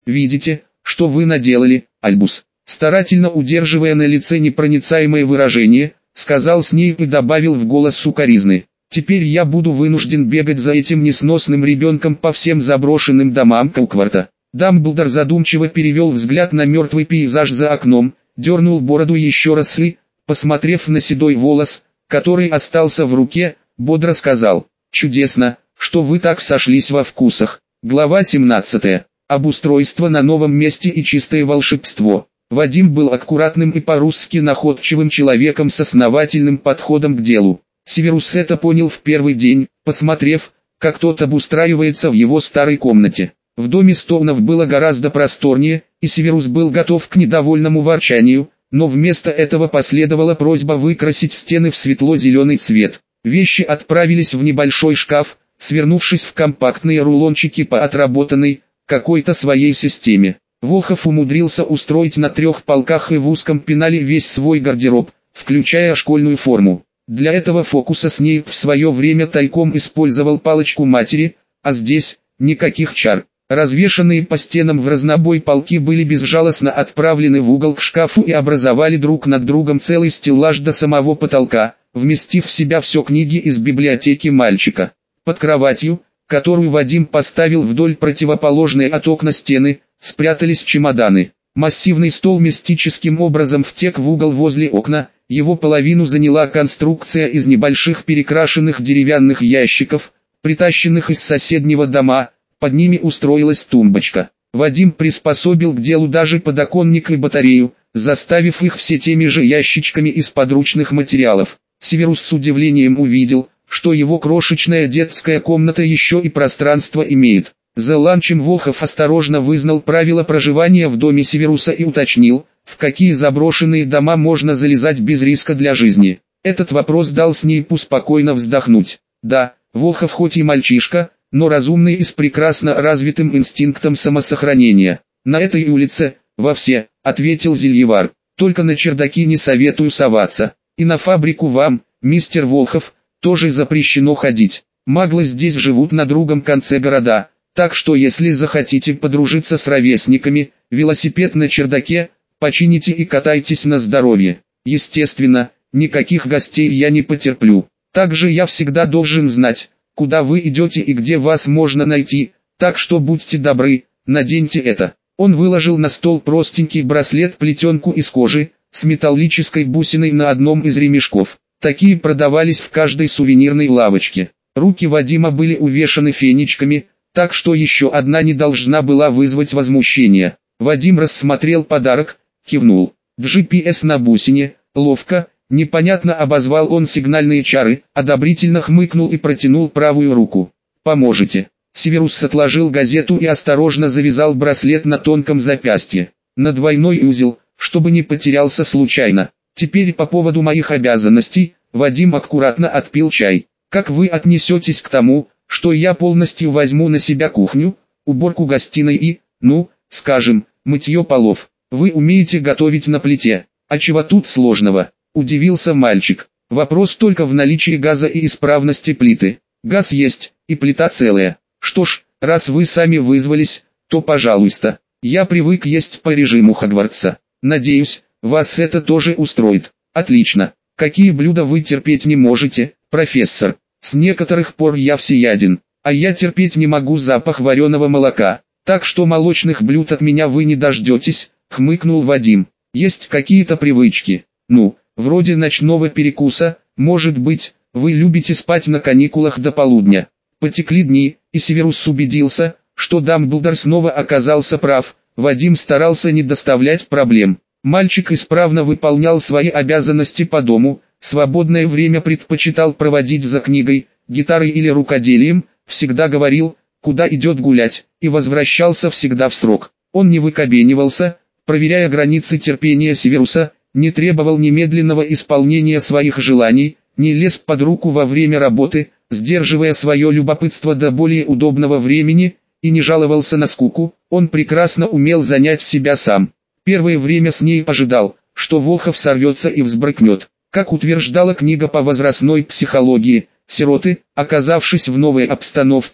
Видите, что вы наделали, Альбус?» Старательно удерживая на лице непроницаемое выражение, сказал Снейп и добавил в голос сукоризны: «Теперь я буду вынужден бегать за этим несносным ребенком по всем заброшенным домам Каукварта». Дамблдор задумчиво перевел взгляд на мертвый пейзаж за окном, дернул бороду еще раз и, посмотрев на седой волос, который остался в руке, бодро сказал: «Чудесно, что вы так сошлись во вкусах». Глава 17. Обустройство на новом месте и чистое волшебство. Вадим был аккуратным и по-русски находчивым человеком с основательным подходом к делу. Северус это понял в первый день, посмотрев, как тот обустраивается в его старой комнате. В доме Стоунов было гораздо просторнее, и Северус был готов к недовольному ворчанию, но вместо этого последовала просьба выкрасить стены в светло-зеленый цвет. Вещи отправились в небольшой шкаф, свернувшись в компактные рулончики по отработанной, какой-то своей системе. Волхов умудрился устроить на 3 полках и в узком пенале весь свой гардероб, включая школьную форму. Для этого фокуса Снейп в свое время тайком использовал палочку матери, а здесь никаких чар. Развешанные по стенам в разнобой полки были безжалостно отправлены в угол к шкафу и образовали друг над другом целый стеллаж до самого потолка, вместив в себя все книги из библиотеки мальчика. Под кроватью, которую Вадим поставил вдоль противоположной от окна стены, спрятались чемоданы. Массивный стол мистическим образом втек в угол возле окна, его половину заняла конструкция из небольших перекрашенных деревянных ящиков, притащенных из соседнего дома, под ними устроилась тумбочка. Вадим приспособил к делу даже подоконник и батарею, заставив их все теми же ящичками из подручных материалов. Северус с удивлением увидел, что его крошечная детская комната еще и пространство имеет. За ланчем Волхов осторожно вызнал правила проживания в доме Северуса и уточнил, в какие заброшенные дома можно залезать без риска для жизни. Этот вопрос дал Снейпу спокойно вздохнуть. Да, Волхов хоть и мальчишка, но разумный и с прекрасно развитым инстинктом самосохранения. «На этой улице, во все», — ответил Зельевар, — «только на чердаки не советую соваться. И на фабрику вам, мистер Волхов, тоже запрещено ходить. Маглы здесь живут на другом конце города, так что если захотите подружиться с ровесниками, велосипед на чердаке, почините и катайтесь на здоровье. Естественно, никаких гостей я не потерплю. Также я всегда должен знать, куда вы идете и где вас можно найти, так что будьте добры, наденьте это». Он выложил на стол простенький браслет-плетенку из кожи, с металлической бусиной на одном из ремешков. Такие продавались в каждой сувенирной лавочке. Руки Вадима были увешаны фенечками, так что еще одна не должна была вызвать возмущение. Вадим рассмотрел подарок, кивнул. GPS на бусине, ловко, непонятно обозвал он сигнальные чары, одобрительно хмыкнул и протянул правую руку. «Поможете». Северус отложил газету и осторожно завязал браслет на тонком запястье. На двойной узел, чтобы не потерялся случайно. «Теперь по поводу моих обязанностей», Вадим аккуратно отпил чай. «Как вы отнесетесь к тому, что я полностью возьму на себя кухню, уборку гостиной и, скажем, мытье полов? Вы умеете готовить на плите, а чего тут сложного?» — удивился мальчик. «Вопрос только в наличии газа и исправности плиты. Газ есть, и плита целая. Что ж, раз вы сами вызвались, то пожалуйста. Я привык есть по режиму Хогвартса. Надеюсь, вас это тоже устроит». «Отлично. Какие блюда вы терпеть не можете, профессор?» «С некоторых пор я всеяден, а я терпеть не могу запах вареного молока, так что молочных блюд от меня вы не дождетесь», — хмыкнул Вадим. «Есть какие-то привычки, вроде ночного перекуса, может быть, вы любите спать на каникулах до полудня». Потекли дни, и Северус убедился, что Дамблдор снова оказался прав. Вадим старался не доставлять проблем. Мальчик исправно выполнял свои обязанности по дому, свободное время предпочитал проводить за книгой, гитарой или рукоделием, всегда говорил, куда идет гулять, и возвращался всегда в срок. Он не выкобенивался, проверяя границы терпения Северуса, не требовал немедленного исполнения своих желаний, не лез под руку во время работы, сдерживая свое любопытство до более удобного времени, и не жаловался на скуку. Он прекрасно умел занять себя сам. Первое время Снейп ожидал, что Волхов сорвется и взбрыкнет. Как утверждала книга по возрастной психологии, сироты, оказавшись в новой обстановке,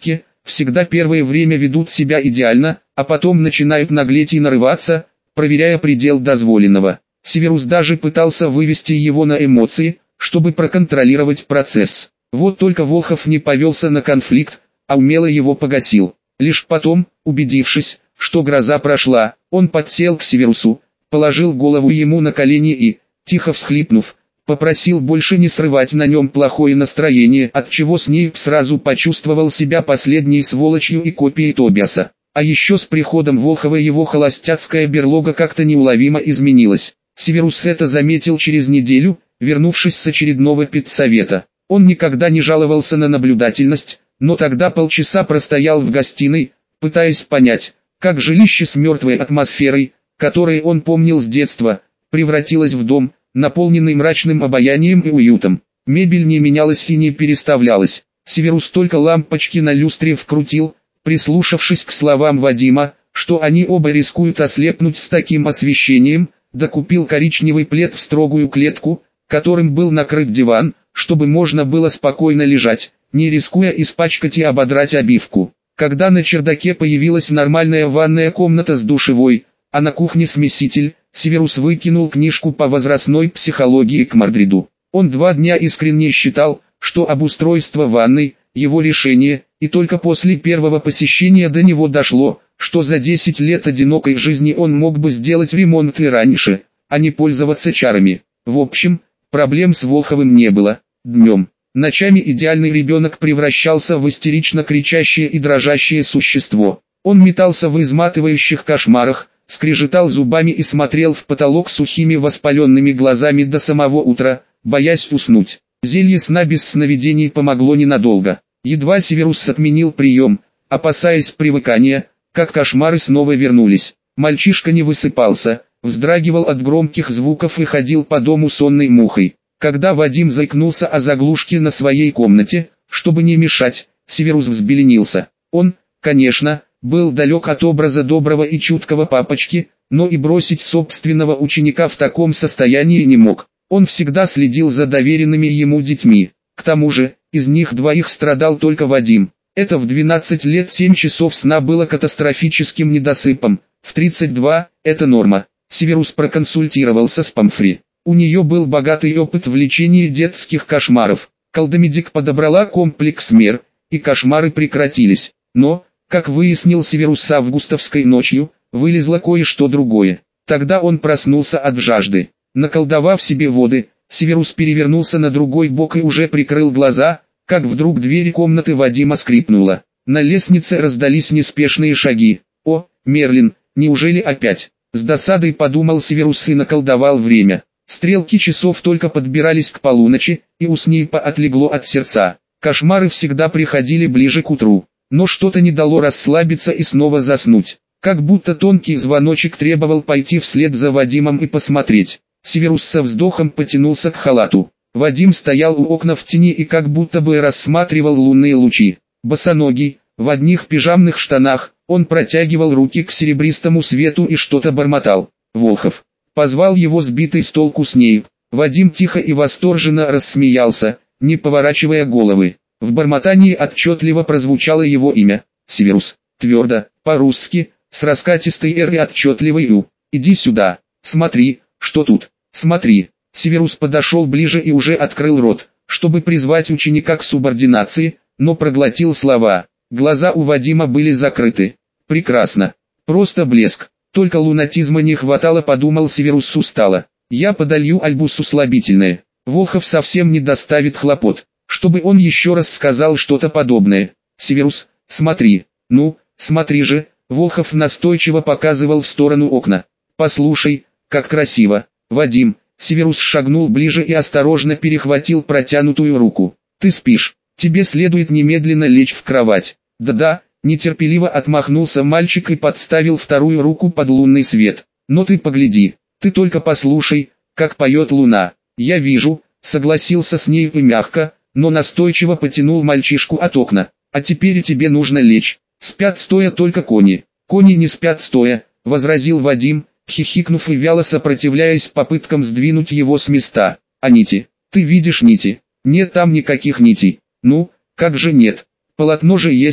всегда первое время ведут себя идеально, а потом начинают наглеть и нарываться, проверяя предел дозволенного. Северус даже пытался вывести его на эмоции, чтобы проконтролировать процесс. Вот только Волхов не повелся на конфликт, а умело его погасил. Лишь потом, убедившись, что гроза прошла, он подсел к Северусу, положил голову ему на колени и, тихо всхлипнув, попросил больше не срывать на нем плохое настроение, отчего Снейп сразу почувствовал себя последней сволочью и копией Тобиаса. А еще с приходом Волхова его холостяцкая берлога как-то неуловимо изменилась. Северус это заметил через неделю, вернувшись с очередного педсовета. Он никогда не жаловался на наблюдательность, но тогда полчаса простоял в гостиной, пытаясь понять, как жилище с мертвой атмосферой, которое он помнил с детства, превратилось в дом, наполненный мрачным обаянием и уютом. Мебель не менялась и не переставлялась. Северус только лампочки на люстре вкрутил, прислушавшись к словам Вадима, что они оба рискуют ослепнуть с таким освещением, докупил коричневый плед в строгую клетку, которым был накрыт диван, чтобы можно было спокойно лежать, не рискуя испачкать и ободрать обивку. Когда на чердаке появилась нормальная ванная комната с душевой, а на кухне смеситель, Северус выкинул книжку по возрастной психологии к Мордриду. Он 2 дня искренне считал, что обустройство ванной – его решение, и только после первого посещения до него дошло, что за 10 лет одинокой жизни он мог бы сделать ремонт и раньше, а не пользоваться чарами. В общем, проблем с Волховым не было. Днем, ночами идеальный ребенок превращался в истерично кричащее и дрожащее существо. Он метался в изматывающих кошмарах, скрежетал зубами и смотрел в потолок сухими воспаленными глазами до самого утра, боясь уснуть. Зелье сна без сновидений помогло ненадолго. Едва Северус отменил прием, опасаясь привыкания, как кошмары снова вернулись. Мальчишка не высыпался, вздрагивал от громких звуков и ходил по дому сонной мухой. Когда Вадим заикнулся о заглушке на своей комнате, чтобы не мешать, Северус взбеленился. Он, конечно, был далек от образа доброго и чуткого папочки, но и бросить собственного ученика в таком состоянии не мог. Он всегда следил за доверенными ему детьми. К тому же, из них 2 страдал только Вадим. Это в 12 лет 7 часов сна было катастрофическим недосыпом, в 32 – это норма. Северус проконсультировался с Памфри. У нее был богатый опыт в лечении детских кошмаров. Колдомедик подобрала комплекс мер, и кошмары прекратились. Но, как выяснил Северус с августовской ночью, вылезло кое-что другое. Тогда он проснулся от жажды. Наколдовав себе воды, Северус перевернулся на другой бок и уже прикрыл глаза, как вдруг дверь комнаты Вадима скрипнула. На лестнице раздались неспешные шаги. «О, Мерлин, неужели опять?» С досадой подумал Северус и наколдовал время. Стрелки часов только подбирались к полуночи, и у Снейпа отлегло от сердца. Кошмары всегда приходили ближе к утру, но что-то не дало расслабиться и снова заснуть. Как будто тонкий звоночек требовал пойти вслед за Вадимом и посмотреть. Северус со вздохом потянулся к халату. Вадим стоял у окна в тени и как будто бы рассматривал лунные лучи. Босоногий, в одних пижамных штанах, он протягивал руки к серебристому свету и что-то бормотал. Волхов позвал его сбитый с толку Снейп. Вадим тихо и восторженно рассмеялся, не поворачивая головы. В бормотании отчетливо прозвучало его имя. Северус, твердо, по-русски, с раскатистой «р» и отчетливой «ю». «Иди сюда, смотри, что тут, смотри». Северус подошел ближе и уже открыл рот, чтобы призвать ученика к субординации, но проглотил слова. Глаза у Вадима были закрыты. Прекрасно. Просто блеск. Только лунатизма не хватало, подумал Северус устало. Я подолью Альбусу слабительное. Волхов совсем не доставит хлопот, чтобы он еще раз сказал что-то подобное. Северус, смотри. Ну, смотри же. Волхов настойчиво показывал в сторону окна. Послушай, как красиво. Вадим. Северус шагнул ближе и осторожно перехватил протянутую руку. Ты спишь. Тебе следует немедленно лечь в кровать. Да-да, нетерпеливо отмахнулся мальчик и подставил вторую руку под лунный свет. Но ты погляди, ты только послушай, как поет луна. Я вижу, согласился с ней и мягко, но настойчиво потянул мальчишку от окна. А теперь тебе нужно лечь. Спят стоя только кони. Кони не спят стоя, возразил Вадим, хихикнув и вяло сопротивляясь попыткам сдвинуть его с места. А нити? Ты видишь нити? Нет там никаких нитей. Ну, как же нет? Полотно же есть.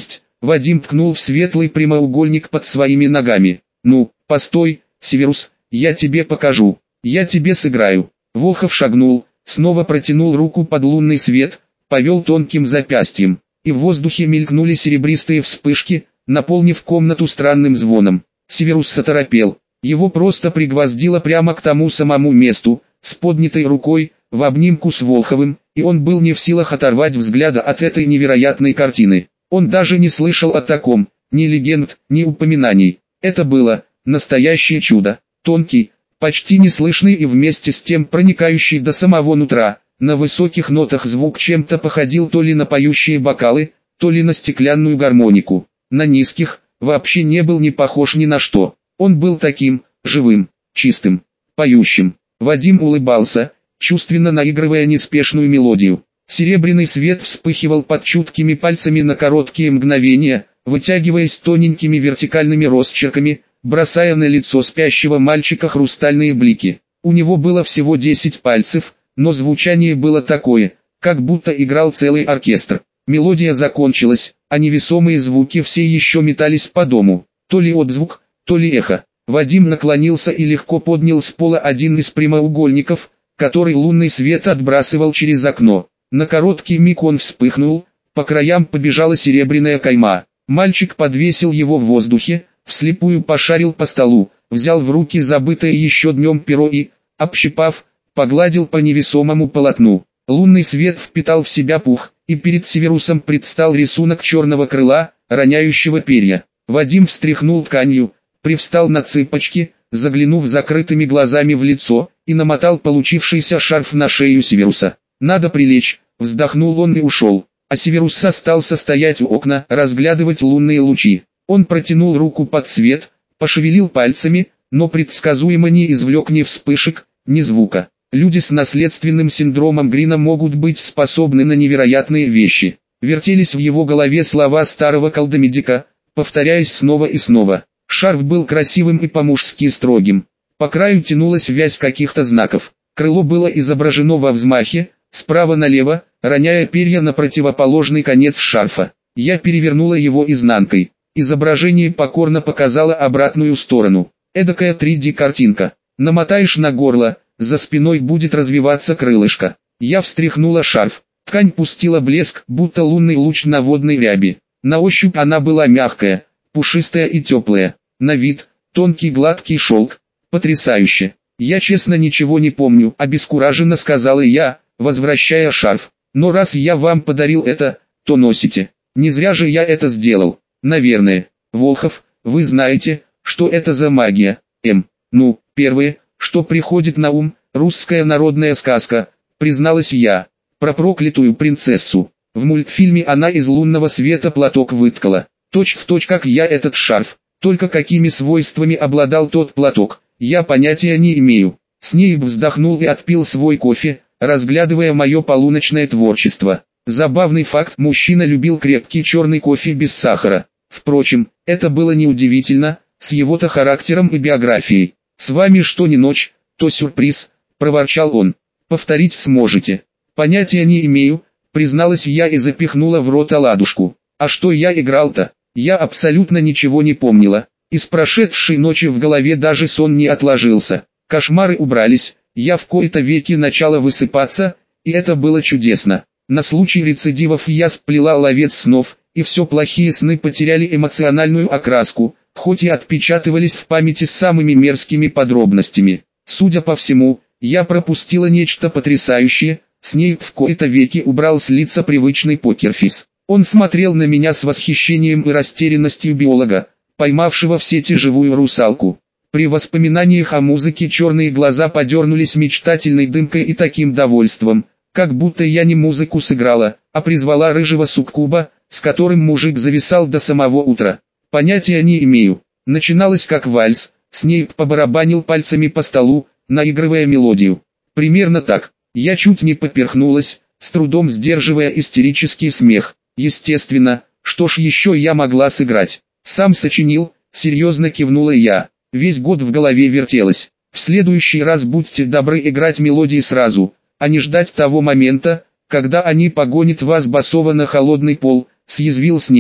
Вадим ткнул в светлый прямоугольник под своими ногами. «Ну, постой, Северус, я тебе покажу, я тебе сыграю». Волхов шагнул, снова протянул руку под лунный свет, повел тонким запястьем, и в воздухе мелькнули серебристые вспышки, наполнив комнату странным звоном. Северус оторопел, его просто пригвоздило прямо к тому самому месту, с поднятой рукой, в обнимку с Волховым, и он был не в силах оторвать взгляда от этой невероятной картины. Он даже не слышал о таком, ни легенд, ни упоминаний. Это было настоящее чудо, тонкий, почти неслышный и вместе с тем проникающий до самого нутра. На высоких нотах звук чем-то походил то ли на поющие бокалы, то ли на стеклянную гармонику. На низких вообще не был не похож ни на что. Он был таким, живым, чистым, поющим. Вадим улыбался, чувственно наигрывая неспешную мелодию. Серебряный свет вспыхивал под чуткими пальцами на короткие мгновения, вытягиваясь тоненькими вертикальными росчерками, бросая на лицо спящего мальчика хрустальные блики. У него было всего 10 пальцев, но звучание было такое, как будто играл целый оркестр. Мелодия закончилась, а невесомые звуки все еще метались по дому. То ли отзвук, то ли эхо. Вадим наклонился и легко поднял с пола один из прямоугольников, который лунный свет отбрасывал через окно. На короткий миг он вспыхнул, по краям побежала серебряная кайма. Мальчик подвесил его в воздухе, вслепую пошарил по столу, взял в руки забытое еще днем перо и, общипав, погладил по невесомому полотну. Лунный свет впитал в себя пух, и перед Северусом предстал рисунок черного крыла, роняющего перья. Вадим встряхнул тканью, привстал на цыпочки, заглянув закрытыми глазами в лицо, и намотал получившийся шарф на шею Северуса. «Надо прилечь», вздохнул он и ушел. А Северус остался стоять у окна, разглядывать лунные лучи. Он протянул руку под свет, пошевелил пальцами, но предсказуемо не извлек ни вспышек, ни звука. Люди с наследственным синдромом Грина могут быть способны на невероятные вещи. Вертелись в его голове слова старого колдомедика, повторяясь снова и снова. Шарф был красивым и по-мужски строгим. По краю тянулась вязь каких-то знаков. Крыло было изображено во взмахе, справа налево, роняя перья на противоположный конец шарфа. Я перевернула его изнанкой. Изображение покорно показало обратную сторону. Эдакая 3D-картинка. Намотаешь на горло, за спиной будет развиваться крылышко. Я встряхнула шарф. Ткань пустила блеск, будто лунный луч на водной ряби. На ощупь она была мягкая, пушистая и теплая. На вид – тонкий гладкий шелк. Потрясающе. Я честно ничего не помню, обескураженно сказала я, возвращая шарф. Но раз я вам подарил это, то носите. Не зря же я это сделал. Наверное. Волхов, вы знаете, что это за магия? Ну, первое, что приходит на ум, русская народная сказка, призналась я. Про проклятую принцессу. В мультфильме она из лунного света платок выткала. Точь в точь как я этот шарф. Только какими свойствами обладал тот платок, я понятия не имею. Снейп вздохнул и отпил свой кофе, разглядывая мое полуночное творчество. Забавный факт, мужчина любил крепкий черный кофе без сахара. Впрочем, это было неудивительно, с его-то характером и биографией. «С вами что ни ночь, то сюрприз», – проворчал он. «Повторить сможете?» «Понятия не имею», – призналась я и запихнула в рот оладушку. «А что я играл-то?» Я абсолютно ничего не помнила. Из прошедшей ночи в голове даже сон не отложился. Кошмары убрались, я в кои-то веки начала высыпаться, и это было чудесно. На случай рецидивов я сплела ловец снов, и все плохие сны потеряли эмоциональную окраску, хоть и отпечатывались в памяти с самыми мерзкими подробностями. Судя по всему, я пропустила нечто потрясающее. Снейп в кои-то веки убрал с лица привычный покерфейс. Он смотрел на меня с восхищением и растерянностью биолога, поймавшего в сети живую русалку. При воспоминаниях о музыке черные глаза подернулись мечтательной дымкой и таким довольством, как будто я не музыку сыграла, а призвала рыжего суккуба, с которым мужик зависал до самого утра. Понятия не имею. Начиналось как вальс, Снейп побарабанил пальцами по столу, наигрывая мелодию. Примерно так. Я чуть не поперхнулась, с трудом сдерживая истерический смех. Естественно, что ж еще я могла сыграть? Сам сочинил, серьезно кивнула я. Весь год в голове вертелось. В следующий раз будьте добры играть мелодии сразу, а не ждать того момента, когда они погонят вас босого на холодный пол, съязвил Снейп.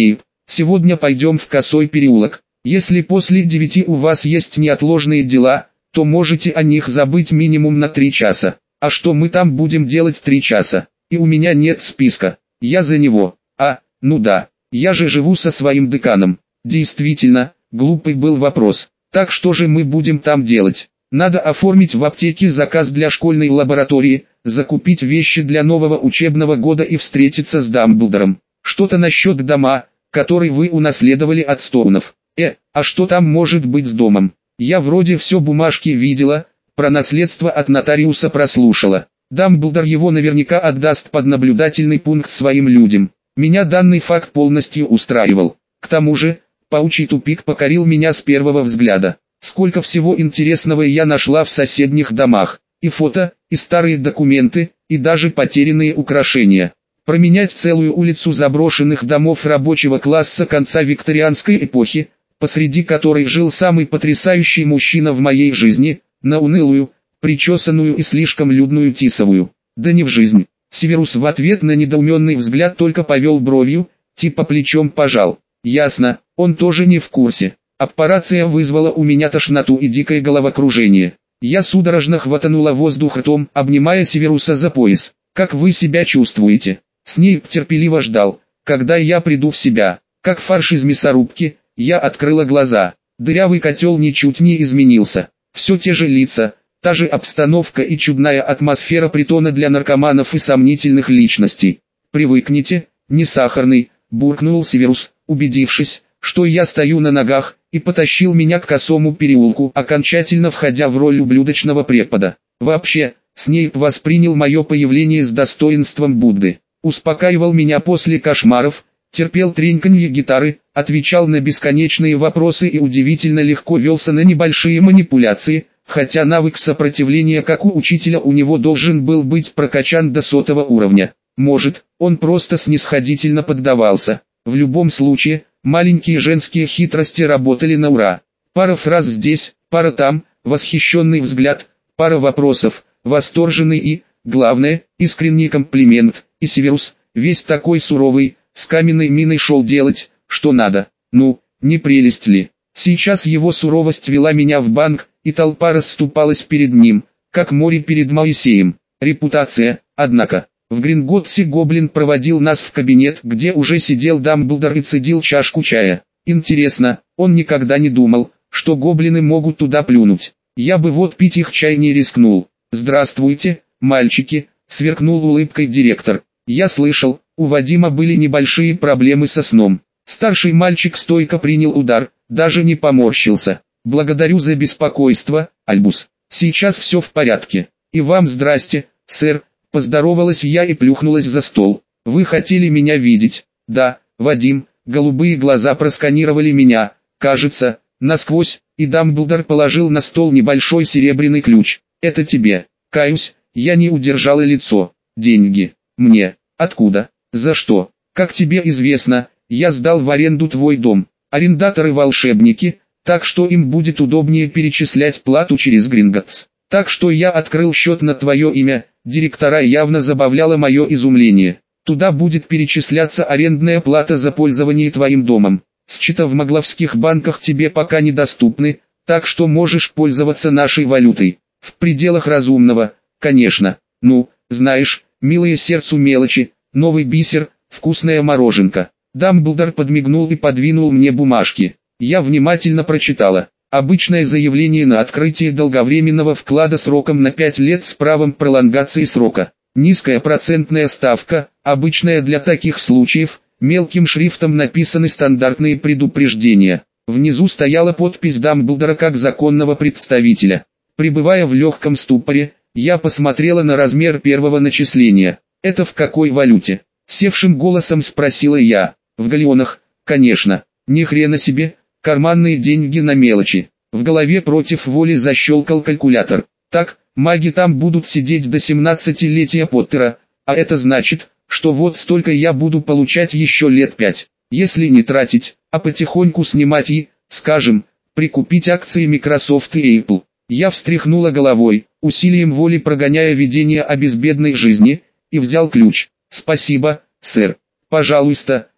Сегодня пойдем в Косой переулок. Если после 9 у вас есть неотложные дела, то можете о них забыть минимум на 3 часа. А что мы там будем делать 3 часа? И у меня нет списка. Я за него. Ну да, я же живу со своим деканом. Действительно, глупый был вопрос. Так что же мы будем там делать? Надо оформить в аптеке заказ для школьной лаборатории, закупить вещи для нового учебного года и встретиться с Дамблдором. Что-то насчет дома, который вы унаследовали от Стоунов. А что там может быть с домом? Я вроде все бумажки видела, про наследство от нотариуса прослушала. Дамблдор его наверняка отдаст под наблюдательный пункт своим людям. Меня данный факт полностью устраивал. К тому же, паучий тупик покорил меня с первого взгляда. Сколько всего интересного я нашла в соседних домах. И фото, и старые документы, и даже потерянные украшения. Променять целую улицу заброшенных домов рабочего класса конца викторианской эпохи, посреди которой жил самый потрясающий мужчина в моей жизни, на унылую, причесанную и слишком людную Тисовую. Да не в жизнь. Северус в ответ на недоуменный взгляд только повел бровью, типа плечом пожал. Ясно, он тоже не в курсе. Аппарация вызвала у меня тошноту и дикое головокружение. Я судорожно хватанула воздух ртом, обнимая Северуса за пояс. «Как вы себя чувствуете?» Снейп терпеливо ждал, когда я приду в себя. Как фарш из мясорубки, я открыла глаза. Дырявый котел ничуть не изменился. Все те же лица, та же обстановка и чудная атмосфера притона для наркоманов и сомнительных личностей. «Привыкните, не сахарный», — буркнул Северус, убедившись, что я стою на ногах, и потащил меня к Косому переулку, окончательно входя в роль ублюдочного препода. Вообще, Снейп воспринял мое появление с достоинством Будды. Успокаивал меня после кошмаров, терпел треньканье гитары, отвечал на бесконечные вопросы и удивительно легко велся на небольшие манипуляции, хотя навык сопротивления как у учителя у него должен был быть прокачан до 100-го уровня. Может, он просто снисходительно поддавался. В любом случае, маленькие женские хитрости работали на ура. Пара фраз здесь, пара там, восхищенный взгляд, пара вопросов, восторженный и, главное, искренний комплимент, и Северус, весь такой суровый, с каменной миной шел делать, что надо. Ну, не прелесть ли? Сейчас его суровость вела меня в банк, и толпа расступалась перед ним, как море перед Моисеем. Репутация, однако. В Гринготтсе гоблин проводил нас в кабинет, где уже сидел Дамблдор и цедил чашку чая. Интересно, он никогда не думал, что гоблины могут туда плюнуть. Я бы вот пить их чай не рискнул. «Здравствуйте, мальчики», — сверкнул улыбкой директор. «Я слышал, у Вадима были небольшие проблемы со сном». Старший мальчик стойко принял удар, даже не поморщился. «Благодарю за беспокойство, Альбус. Сейчас все в порядке. И вам здрасте, сэр», — поздоровалась я и плюхнулась за стол. «Вы хотели меня видеть?» «Да, Вадим». Голубые глаза просканировали меня, кажется, насквозь, и Дамблдор положил на стол небольшой серебряный ключ. «Это тебе». Каюсь, я не удержала лицо. «Деньги. Мне. Откуда? За что?» «Как тебе известно, я сдал в аренду твой дом. Арендаторы волшебники, так что им будет удобнее перечислять плату через Гринготтс. Так что я открыл счет на твое имя». Директора явно забавляло мое изумление. «Туда будет перечисляться арендная плата за пользование твоим домом. Счета в могловских банках тебе пока недоступны, так что можешь пользоваться нашей валютой. В пределах разумного, конечно. Ну, знаешь, милые сердцу мелочи, новый бисер, вкусная мороженка». Дамблдор подмигнул и подвинул мне бумажки. Я внимательно прочитала. Обычное заявление на открытие долговременного вклада сроком на 5 лет с правом пролонгации срока. Низкая процентная ставка, обычная для таких случаев, мелким шрифтом написаны стандартные предупреждения. Внизу стояла подпись Дамблдора как законного представителя. Пребывая в легком ступоре, я посмотрела на размер первого начисления. «Это в какой валюте?» Севшим голосом спросила я. «В галеонах, конечно. Ни хрена себе, карманные деньги на мелочи». В голове против воли защелкал калькулятор. «Так, маги там будут сидеть до 17-летия Поттера, а это значит, что вот столько я буду получать еще лет 5. Если не тратить, а потихоньку снимать и, скажем, прикупить акции Microsoft и Apple». Я встряхнула головой, усилием воли прогоняя видение о безбедной жизни, и взял ключ. «Спасибо, сэр. Пожалуйста,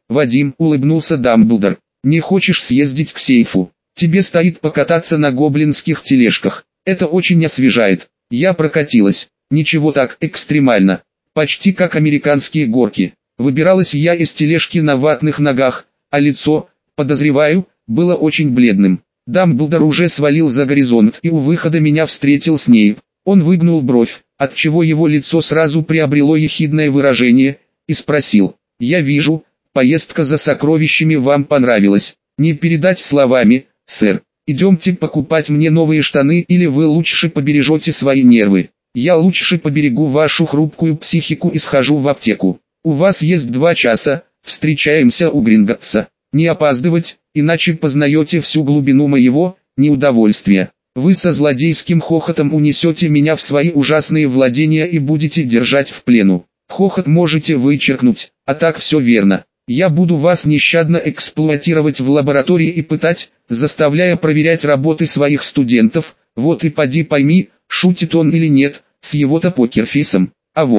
Вадим, улыбнулся Дамблдор. Не хочешь съездить к сейфу? Тебе стоит покататься на гоблинских тележках. Это очень освежает. Я прокатилась. Ничего так экстремально. Почти как американские горки. Выбиралась я из тележки на ватных ногах, а лицо, подозреваю, было очень бледным. Дамблдор уже свалил за горизонт и у выхода меня встретил Снейп. Он выгнул бровь, отчего его лицо сразу приобрело ехидное выражение, и спросил: «Я вижу, поездка за сокровищами вам понравилась. Не передать словами, сэр. Идемте покупать мне новые штаны, или вы лучше побережете свои нервы. Я лучше поберегу вашу хрупкую психику и схожу в аптеку. У вас есть 2 часа, встречаемся у Гринготса. Не опаздывать, иначе познаете всю глубину моего неудовольствия. Вы со злодейским хохотом унесете меня в свои ужасные владения и будете держать в плену. Хохот можете вычеркнуть, а так все верно. Я буду вас нещадно эксплуатировать в лаборатории и пытать, заставляя проверять работы своих студентов. Вот и поди пойми, шутит он или нет, с его-то покерфейсом.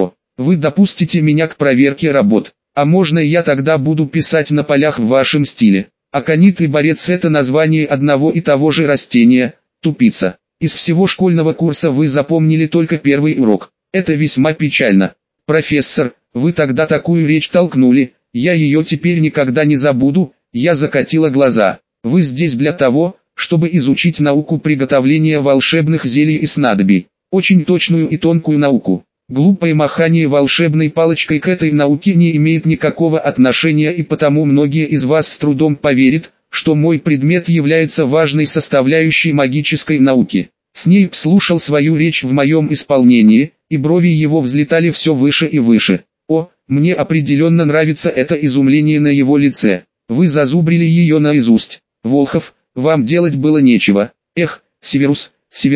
Вы допустите меня к проверке работ. А можно я тогда буду писать на полях в вашем стиле? Аконит и борец — это название одного и того же растения, тупица. Из всего школьного курса вы запомнили только первый урок. Это весьма печально. Профессор, вы тогда такую речь толкнули, я ее теперь никогда не забуду. Я закатила глаза. Вы здесь для того, чтобы изучить науку приготовления волшебных зелий и снадобий. Очень точную и тонкую науку. Глупое махание волшебной палочкой к этой науке не имеет никакого отношения, и потому многие из вас с трудом поверят, что мой предмет является важной составляющей магической науки. Снейп слушал свою речь в моем исполнении, и брови его взлетали все выше и выше. Мне определенно нравится это изумление на его лице. Вы зазубрили ее наизусть. Волхов, вам делать было нечего. Эх, Северус,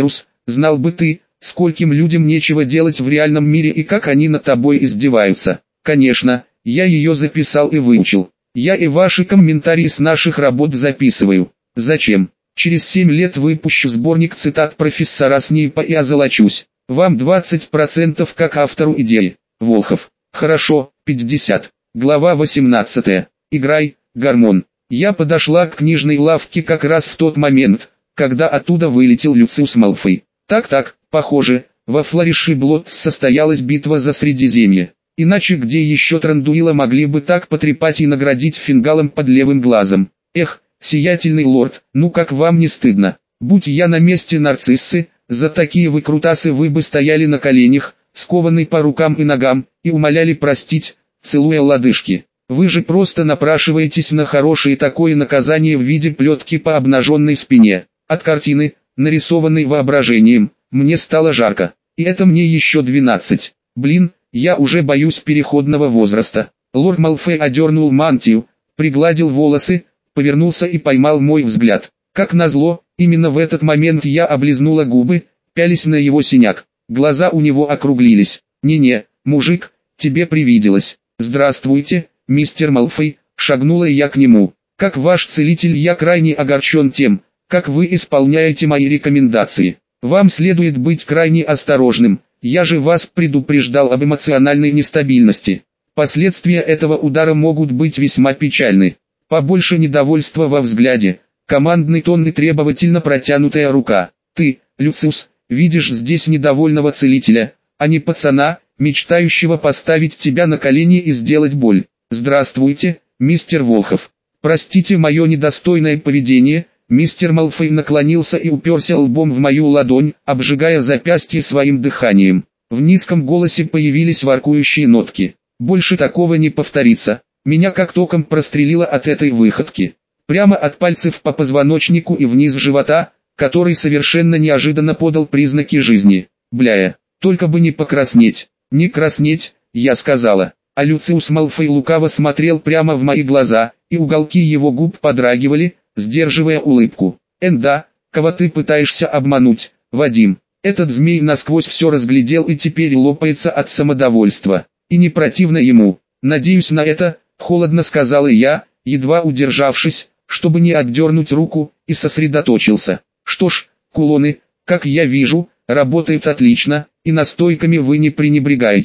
знал бы ты, скольким людям нечего делать в реальном мире и как они над тобой издеваются. Конечно, я ее записал и выучил. Я и ваши комментарии с наших работ записываю. Зачем? Через 7 лет выпущу сборник цитат профессора Снейпа и озолочусь. Вам 20% как автору идеи. Волхов. Хорошо, 50. Глава 18. Играй, гормон. Я подошла к книжной лавке как раз в тот момент, когда оттуда вылетел Люциус Малфой. Так, похоже, во Флориш-и-Блотс состоялась битва за Средиземье. Иначе где еще Трандуила могли бы так потрепать и наградить фингалом под левым глазом? Эх, сиятельный лорд, ну как вам не стыдно? Будь я на месте Нарциссы, за такие выкрутасы вы бы стояли на коленях, скованный по рукам и ногам, и умоляли простить, целуя лодыжки. Вы же просто напрашиваетесь на хорошее такое наказание в виде плетки по обнаженной спине. От картины, нарисованной воображением, мне стало жарко. И это мне еще 12. Блин, я уже боюсь переходного возраста. Лорд Малфой одернул мантию, пригладил волосы, повернулся и поймал мой взгляд. Как назло, именно в этот момент я облизнула губы, пялись на его синяк. Глаза у него округлились. «Не-не, мужик, тебе привиделось. Здравствуйте, мистер Малфой», шагнула я к нему. «Как ваш целитель я крайне огорчен тем, как вы исполняете мои рекомендации. Вам следует быть крайне осторожным, я же вас предупреждал об эмоциональной нестабильности. Последствия этого удара могут быть весьма печальны. Побольше недовольства во взгляде, командный тон и требовательно протянутая рука. Ты, Люциус, видишь здесь недовольного целителя, а не пацана, мечтающего поставить тебя на колени и сделать боль. Здравствуйте, мистер Волхов. Простите мое недостойное поведение». Мистер Малфой наклонился и уперся лбом в мою ладонь, обжигая запястье своим дыханием. В низком голосе появились воркующие нотки. Больше такого не повторится. Меня как током прострелило от этой выходки. Прямо от пальцев по позвоночнику и вниз живота, который совершенно неожиданно подал признаки жизни. Бляя, только бы не покраснеть. Не краснеть, я сказала. А Люциус Малфой лукаво смотрел прямо в мои глаза, и уголки его губ подрагивали, сдерживая улыбку. «Да, кого ты пытаешься обмануть, Вадим?» Этот змей насквозь все разглядел и теперь лопается от самодовольства. И не противно ему. «Надеюсь на это», — холодно сказала я, едва удержавшись, чтобы не отдернуть руку, и сосредоточился. «Что ж, кулоны, как я вижу, работают отлично, и настойками вы не пренебрегаете.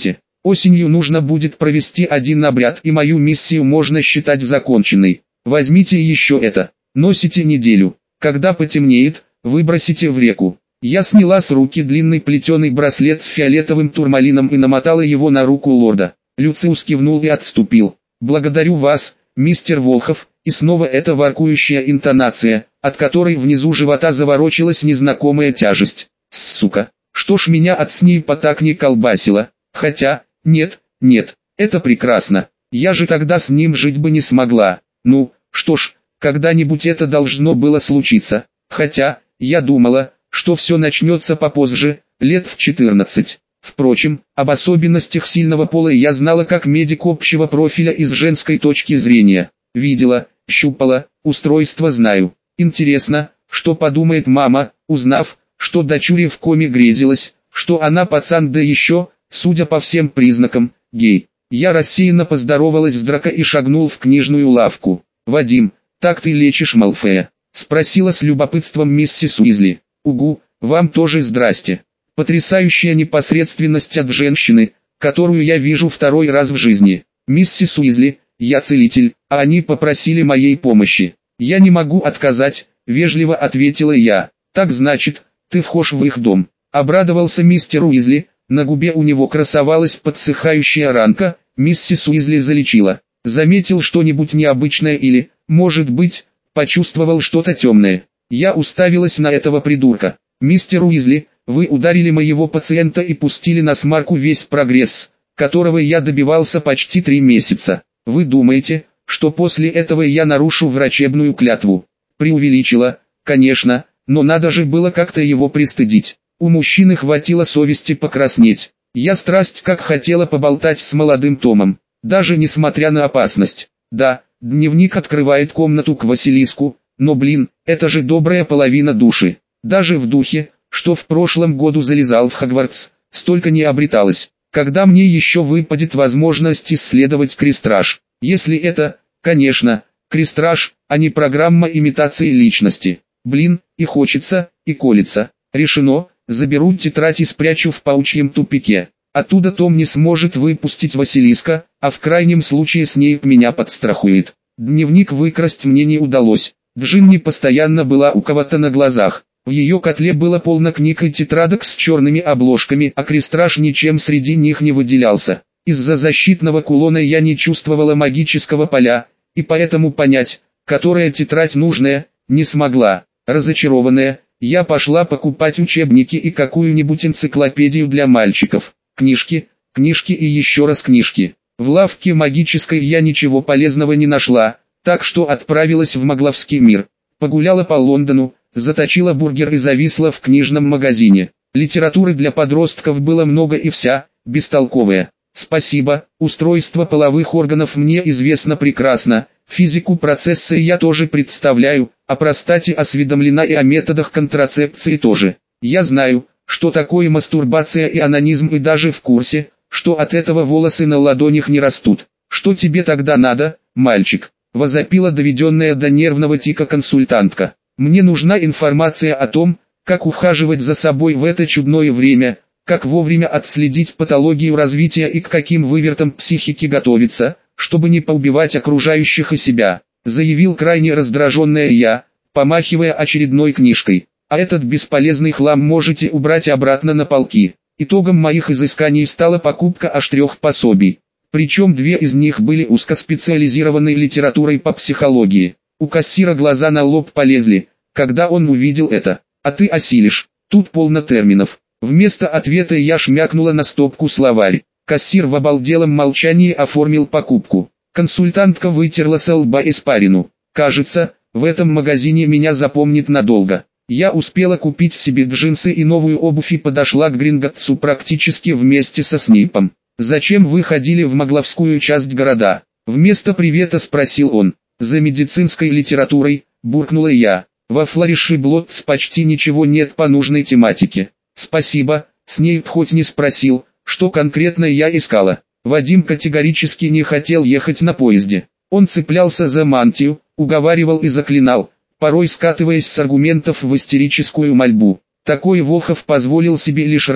Осенью нужно будет провести один обряд, и мою миссию можно считать законченной. Возьмите еще это. Носите неделю. Когда потемнеет, выбросите в реку. Я сняла с руки длинный плетеный браслет с фиолетовым турмалином и намотала его на руку лорда. Люциус кивнул и отступил. «Благодарю вас, мистер Волхов», и снова эта воркующая интонация, от которой внизу живота заворочилась незнакомая тяжесть. Сука, что ж меня от Снейпа так не колбасило? Хотя, нет, это прекрасно. Я же тогда с ним жить бы не смогла. Ну, что ж, когда-нибудь это должно было случиться. Хотя, я думала, что все начнется попозже, лет в 14. Впрочем, об особенностях сильного пола я знала как медик общего профиля и с женской точки зрения. Видела, щупала, устройство знаю. Интересно, что подумает мама, узнав, что дочуре в коме грезилось, что она пацан, да еще, судя по всем признакам, гей. Я рассеянно поздоровалась с Драко и шагнул в книжную лавку. «Вадим, так ты лечишь Малфоя?» — спросила с любопытством миссис Уизли. «Угу, вам тоже здрасте». Потрясающая непосредственность от женщины, которую я вижу второй раз в жизни. «Миссис Уизли, я целитель, а они попросили моей помощи. Я не могу отказать», — вежливо ответила я. «Так значит, ты вхож в их дом». Обрадовался мистер Уизли, на губе у него красовалась подсыхающая ранка, миссис Уизли залечила. Заметил что-нибудь необычное или, может быть, почувствовал что-то темное. Я уставилась на этого придурка. «Мистер Уизли, вы ударили моего пациента и пустили на смарку весь прогресс, которого я добивался почти 3 месяца. Вы думаете, что после этого я нарушу врачебную клятву?» Преувеличила, конечно, но надо же было как-то его пристыдить. У мужчины хватило совести покраснеть. Я страсть как хотела поболтать с молодым Томом, даже несмотря на опасность. Да, дневник открывает комнату к Василиску, но блин, это же добрая половина души. Даже в духе, что в прошлом году залезал в Хогвартс, столько не обреталось. Когда мне еще выпадет возможность исследовать крестраж? Если это, конечно, крестраж, а не программа имитации личности. Блин, и хочется, и колется. Решено, заберу тетрадь и спрячу в паучьем тупике. Оттуда Том не сможет выпустить Василиска, а в крайнем случае Снейп меня подстрахует. Дневник выкрасть мне не удалось. Джинни постоянно была у кого-то на глазах. В ее котле было полно книг и тетрадок с черными обложками, а крестраж ничем среди них не выделялся. Из-за защитного кулона я не чувствовала магического поля, и поэтому понять, которая тетрадь нужная, не смогла. Разочарованная, я пошла покупать учебники и какую-нибудь энциклопедию для мальчиков. Книжки и еще раз книжки. В лавке магической я ничего полезного не нашла, так что отправилась в Магловский мир. Погуляла по Лондону, заточила бургер и зависла в книжном магазине. Литературы для подростков было много и вся, бестолковая. Спасибо, устройство половых органов мне известно прекрасно, физику процесса я тоже представляю, о простате осведомлена и о методах контрацепции тоже. Я знаю, что такое мастурбация и онанизм, и даже в курсе, что от этого волосы на ладонях не растут. Что тебе тогда надо, мальчик? Возопила доведенная до нервного тика консультантка. Мне нужна информация о том, как ухаживать за собой в это чудное время, как вовремя отследить патологию развития и к каким вывертам психики готовиться, чтобы не поубивать окружающих и себя, заявил крайне раздраженная я, помахивая очередной книжкой. А этот бесполезный хлам можете убрать обратно на полки. Итогом моих изысканий стала покупка аж 3 пособий. Причем 2 из них были узкоспециализированной литературой по психологии. У кассира глаза на лоб полезли, когда он увидел это. «А ты осилишь, тут полно терминов». Вместо ответа я шмякнула на стопку словарь. Кассир в обалделом молчании оформил покупку. Консультантка вытерла со лба испарину. Кажется, в этом магазине меня запомнит надолго. Я успела купить себе джинсы и новую обувь и подошла к Гринготтсу практически вместе со Снейпом. «Зачем вы ходили в Магловскую часть города?» Вместо привета спросил он. «За медицинской литературой», буркнула я. «Во Флориши Блоттс почти ничего нет по нужной тематике». «Спасибо», Снейп хоть не спросил, что конкретно я искала. Вадим категорически не хотел ехать на поезде. Он цеплялся за мантию, уговаривал и заклинал, порой скатываясь с аргументов в истерическую мольбу. Такой Волхов позволил себе лишь раз,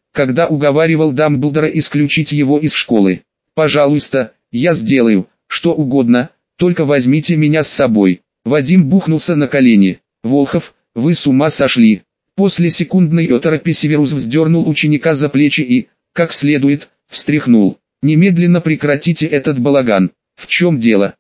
когда уговаривал Дамблдора исключить его из школы. Пожалуйста, я сделаю, что угодно, только возьмите меня с собой. Вадим бухнулся на колени. Волхов, вы с ума сошли. После секундной оторопи Северус вздернул ученика за плечи и, как следует, встряхнул. Немедленно прекратите этот балаган. В чем дело?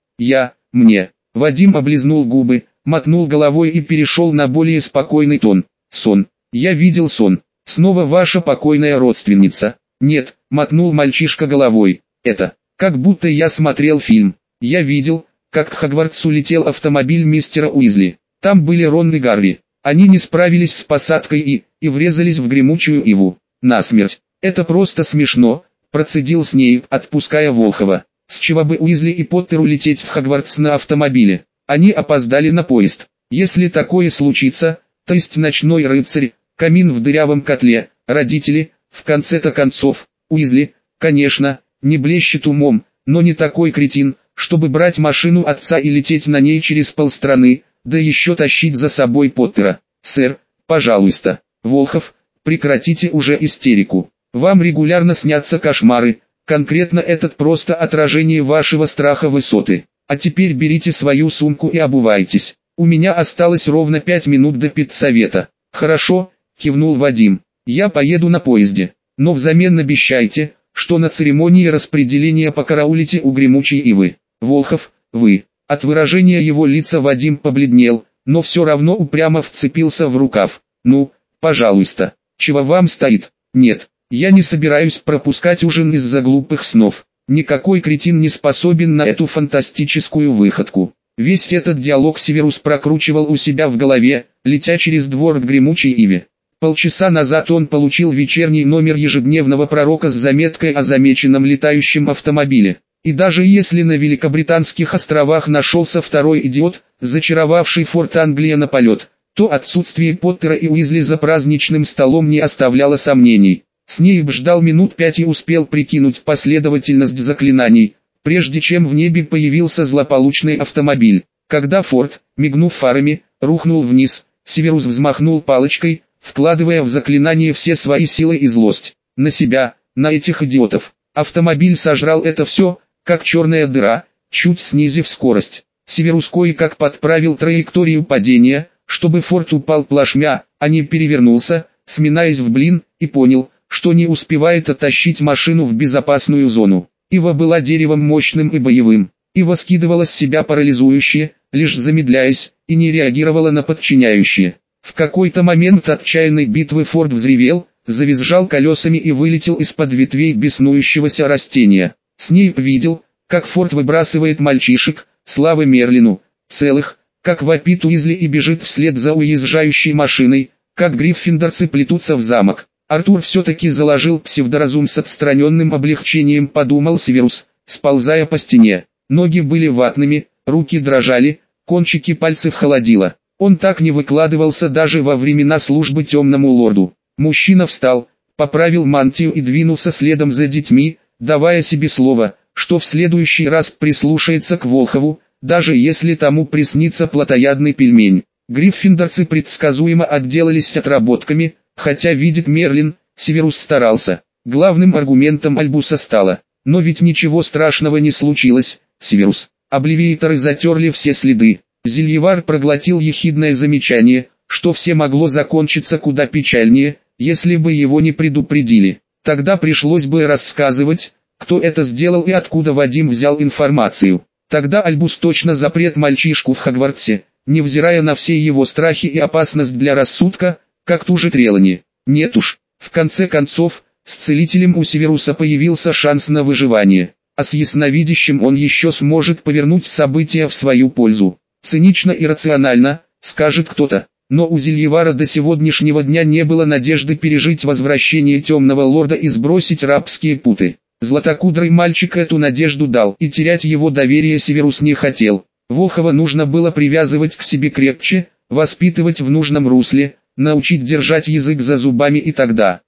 Мне. Вадим облизнул губы, мотнул головой и перешел на более спокойный тон. Сон. Я видел сон. Снова ваша покойная родственница. Нет, мотнул мальчишка головой. Это, как будто я смотрел фильм. Я видел, как к Хогвартсу летел автомобиль мистера Уизли. Там были Рон и Гарри. Они не справились с посадкой и врезались в гремучую иву. Насмерть. Это просто смешно, процедил Снейп, отпуская Волхова. С чего бы Уизли и Поттеру лететь в Хогвартс на автомобиле? Они опоздали на поезд. Если такое случится, то есть ночной рыцарь, камин в дырявом котле, родители, в конце-то концов, Уизли, конечно, не блещет умом, но не такой кретин, чтобы брать машину отца и лететь на ней через полстраны, да еще тащить за собой Поттера. Сэр, пожалуйста, Волхов, прекратите уже истерику. Вам регулярно снятся кошмары, конкретно этот просто отражение вашего страха высоты. А теперь берите свою сумку и обувайтесь. У меня осталось ровно 5 минут до педсовета. Хорошо, кивнул Вадим. Я поеду на поезде, но взамен обещайте, что на церемонии распределения покараулите у гремучей ивы. Волхов, вы. От выражения его лица Вадим побледнел, но все равно упрямо вцепился в рукав. Ну, пожалуйста, чего вам стоит? Нет, я не собираюсь пропускать ужин из-за глупых снов. Никакой кретин не способен на эту фантастическую выходку. Весь этот диалог Северус прокручивал у себя в голове, летя через двор к гремучей иве. Полчаса назад он получил вечерний номер ежедневного пророка с заметкой о замеченном летающем автомобиле. И даже если на Великобританских островах нашелся второй идиот, зачаровавший Форт Англия на полет, то отсутствие Поттера и Уизли за праздничным столом не оставляло сомнений. Снейп ждал минут 5 и успел прикинуть последовательность заклинаний, прежде чем в небе появился злополучный автомобиль. Когда Форд, мигнув фарами, рухнул вниз, Северус взмахнул палочкой, вкладывая в заклинание все свои силы и злость. На себя, на этих идиотов. Автомобиль сожрал это все, как черная дыра, чуть снизив скорость. Северус кое-как подправил траекторию падения, чтобы Форд упал плашмя, а не перевернулся, сминаясь в блин, и понял, что не успевает оттащить машину в безопасную зону. Ива была деревом мощным и боевым. Ива скидывала с себя парализующее, лишь замедляясь, и не реагировала на подчиняющие. В какой-то момент отчаянной битвы Форд взревел, завизжал колесами и вылетел из-под ветвей беснующегося растения. Снейп видел, как Форд выбрасывает мальчишек, славы Мерлину, целых, как вопит Уизли и бежит вслед за уезжающей машиной, как гриффиндорцы плетутся в замок. Артур все-таки заложил псевдоразум с отстраненным облегчением, подумал Северус, сползая по стене. Ноги были ватными, руки дрожали, кончики пальцев холодило. Он так не выкладывался даже во времена службы темному лорду. Мужчина встал, поправил мантию и двинулся следом за детьми, давая себе слово, что в следующий раз прислушается к Волхову, даже если тому приснится плотоядный пельмень. Гриффиндорцы предсказуемо отделались отработками, хотя видит Мерлин, Северус старался. Главным аргументом Альбуса стало: но ведь ничего страшного не случилось, Северус. Обливиаторы затерли все следы. Зельевар проглотил ехидное замечание, что все могло закончиться куда печальнее, если бы его не предупредили. Тогда пришлось бы рассказывать, кто это сделал и откуда Вадим взял информацию. Тогда Альбус точно запрет мальчишку в Хогвартсе, невзирая на все его страхи и опасность для рассудка, как ту же Трелани. Нет уж, в конце концов, с целителем у Северуса появился шанс на выживание, а с ясновидящим он еще сможет повернуть события в свою пользу. Цинично и рационально, скажет кто-то, но у Зельевара до сегодняшнего дня не было надежды пережить возвращение темного лорда и сбросить рабские путы. Златокудрый мальчик эту надежду дал, и терять его доверие Северус не хотел. Волхова нужно было привязывать к себе крепче, воспитывать в нужном русле, научить держать язык за зубами, и тогда,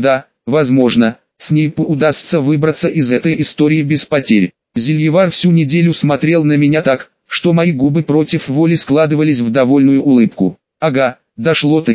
возможно, Снейпу удастся выбраться из этой истории без потерь. Зельевар всю неделю смотрел на меня так, что мои губы против воли складывались в довольную улыбку. Ага, дошло-таки,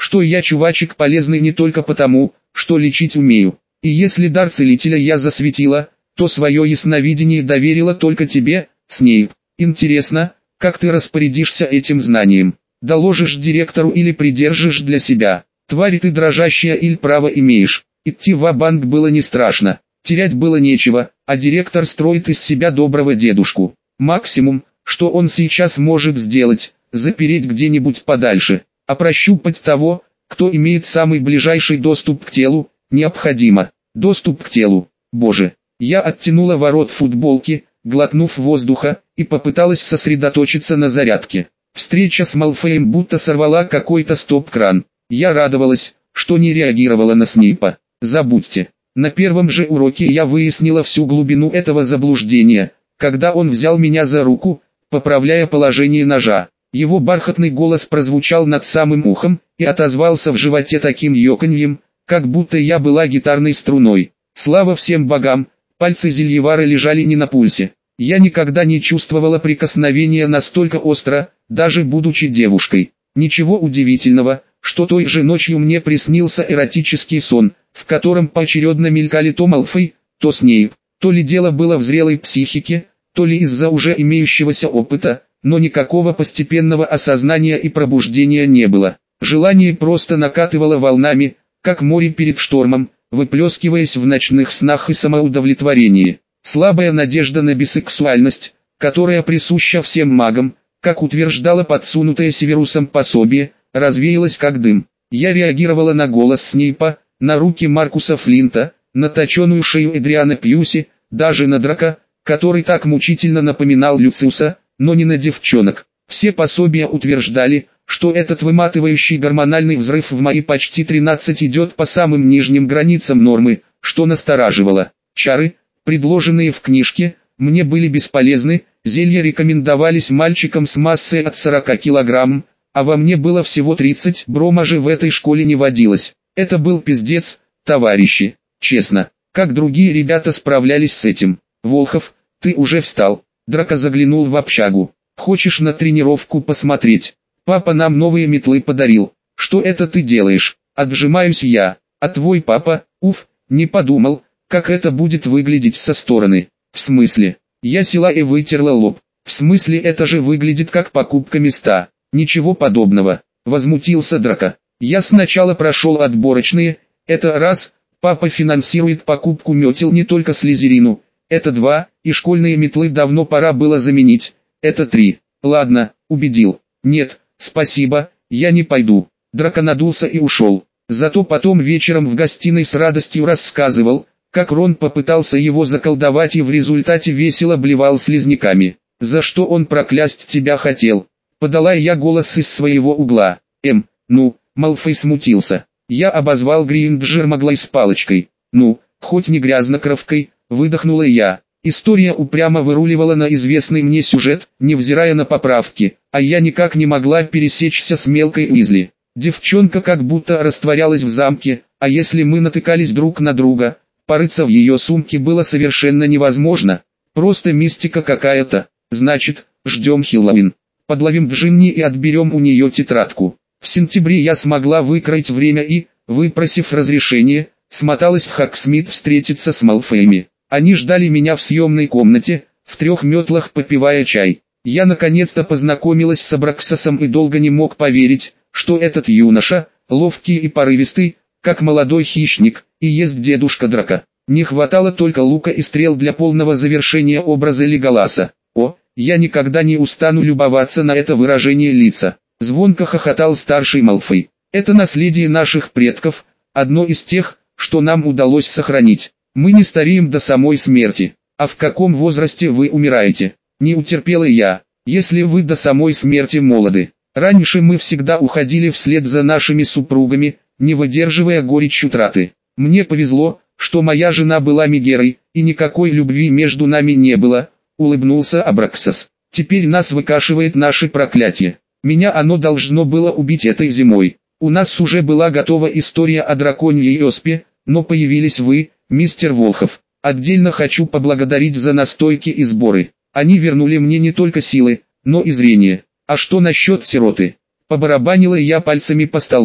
что я чувачек полезный не только потому, что лечить умею. И если дар целителя я засветила, то свое ясновидение доверила только тебе, Снейп. Интересно, как ты распорядишься этим знанием? Доложишь директору или придержишь для себя? Тварь ты дрожащая или право имеешь? Идти ва-банк было не страшно, терять было нечего, а директор строит из себя доброго дедушку. Максимум, что он сейчас может сделать, запереть где-нибудь подальше, а прощупать того, кто имеет самый ближайший доступ к телу, необходимо. Доступ к телу. Боже. Я оттянула ворот футболки, глотнув воздуха, и попыталась сосредоточиться на зарядке. Встреча с Малфоем будто сорвала какой-то стоп-кран. Я радовалась, что не реагировала на Снейпа. Забудьте. На первом же уроке я выяснила всю глубину этого заблуждения, когда он взял меня за руку, поправляя положение ножа. Его бархатный голос прозвучал над самым ухом и отозвался в животе таким ёканьем, как будто я была гитарной струной. Слава всем богам, пальцы Зельевара лежали не на пульсе. Я никогда не чувствовала прикосновения настолько остро, даже будучи девушкой. Ничего удивительного, что той же ночью мне приснился эротический сон, в котором поочередно мелькали то Малфой, то Снейп. То ли дело было в зрелой психике, то ли из-за уже имеющегося опыта, но никакого постепенного осознания и пробуждения не было. Желание просто накатывало волнами, как море перед штормом, выплескиваясь в ночных снах и самоудовлетворении. Слабая надежда на бисексуальность, которая присуща всем магам, как утверждало подсунутое Северусом пособие, развеялась как дым. Я реагировала на голос Снейпа, на руки Маркуса Флинта, на точеную шею Эдриана Пьюси, даже на Драка, который так мучительно напоминал Люциуса, но не на девчонок. Все пособия утверждали, что этот выматывающий гормональный взрыв в мои почти 13 идет по самым нижним границам нормы, что настораживало. Чары, предложенные в книжке, мне были бесполезны, зелья рекомендовались мальчикам с массой от 40 килограмм, а во мне было всего 30, брома же в этой школе не водилось. Это был пиздец, товарищи, честно. Как другие ребята справлялись с этим? Волхов, ты уже встал. Драко заглянул в общагу. Хочешь на тренировку посмотреть? Папа нам новые метлы подарил. Что это ты делаешь? Отжимаюсь я. А твой папа, уф, не подумал, как это будет выглядеть со стороны. В смысле? Я села и вытерла лоб. В смысле это же выглядит как покупка места. Ничего подобного. Возмутился Драко. Я сначала прошел отборочные. Это раз, папа финансирует покупку метел не только Слизерину. Это 2, и школьные метлы давно пора было заменить. Это 3. Ладно, убедил. Нет, спасибо, я не пойду. Драко надулся и ушел. Зато потом вечером в гостиной с радостью рассказывал, как Рон попытался его заколдовать и в результате весело блевал слизняками. За что он проклясть тебя хотел? Подала я голос из своего угла. Ну, Малфой смутился. Я обозвал Гринджер Маглой с палочкой. Ну, хоть не грязнокровкой, выдохнула я. История упрямо выруливала на известный мне сюжет, невзирая на поправки, а я никак не могла пересечься с мелкой Уизли. Девчонка как будто растворялась в замке, а если мы натыкались друг на друга, порыться в ее сумке было совершенно невозможно. Просто мистика какая-то. Значит, ждем Хэллоуин. Подловим Джинни и отберем у нее тетрадку. В сентябре я смогла выкроить время и, выпросив разрешение, смоталась в Хоксмит встретиться с Малфоями. Они ждали меня в съемной комнате, в 3 метлах попивая чай. Я наконец-то познакомилась с Абраксасом и долго не мог поверить, что этот юноша, ловкий и порывистый, как молодой хищник, и есть дедушка Драко. Не хватало только лука и стрел для полного завершения образа Леголаса. О, я никогда не устану любоваться на это выражение лица. Звонко хохотал старший Малфой. Это наследие наших предков, одно из тех, что нам удалось сохранить. Мы не стареем до самой смерти. А в каком возрасте вы умираете? Не утерпела я. Если вы до самой смерти молоды. Раньше мы всегда уходили вслед за нашими супругами, не выдерживая горечь утраты. Мне повезло, что моя жена была Мегерой, и никакой любви между нами не было, улыбнулся Абраксас. Теперь нас выкашивает наше проклятие. Меня оно должно было убить этой зимой. У нас уже была готова история о драконьей оспе, но появились вы, мистер Волхов. Отдельно хочу поблагодарить за настойки и сборы. Они вернули мне не только силы, но и зрение. А что насчет сироты? Побарабанила я пальцами по столу.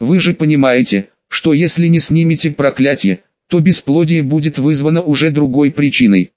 Вы же понимаете, что если не снимете проклятие, то бесплодие будет вызвано уже другой причиной.